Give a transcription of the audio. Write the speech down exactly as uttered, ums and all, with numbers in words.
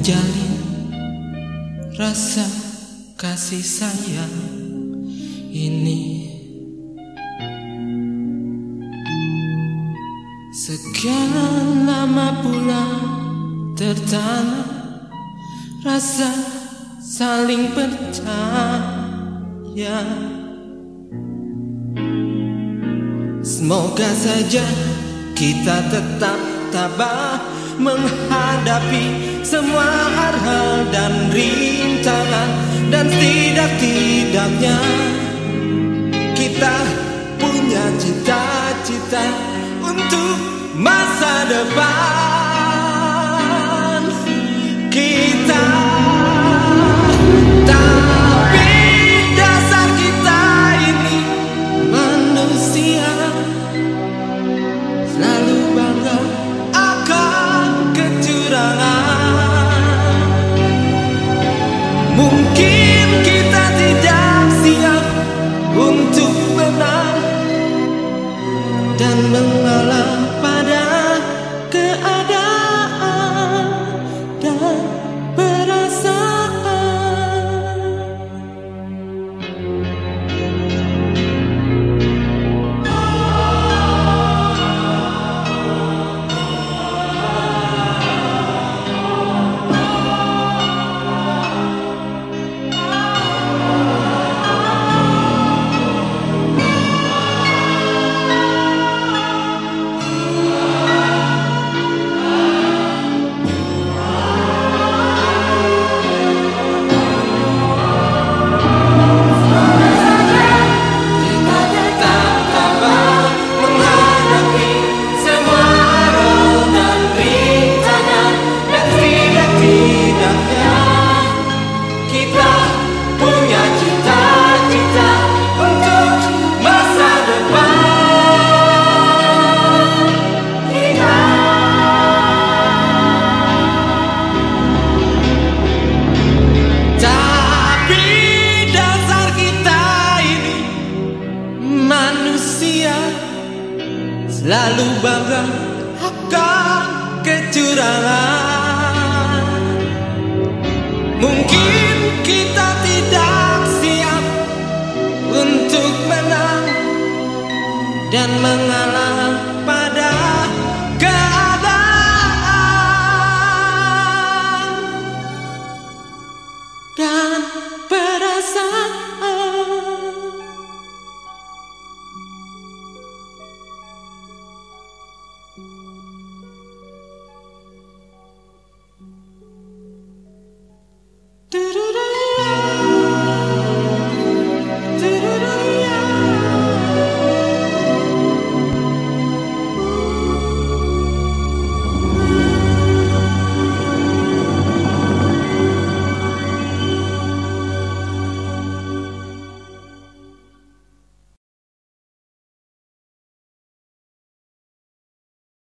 menjalin rasa kasih sayang ini. Sekian lama pula tertanam rasa saling percaya. Semoga saja kita tetap tabah menghadapi semua hal-hal dan rintangan, dan setidak-tidaknya kita punya cita-cita untuk masa depan kita. Tapi dasar kita ini manusia, selalu bangga akan kecurangan. Mungkin kita tidak siap untuk benar dan mengalah pada keadaan dan perasaan. Selalu bangga akan kecurangan. Mungkin kita tidak siap untuk menang dan mengalah pada keadaan dan perasaan.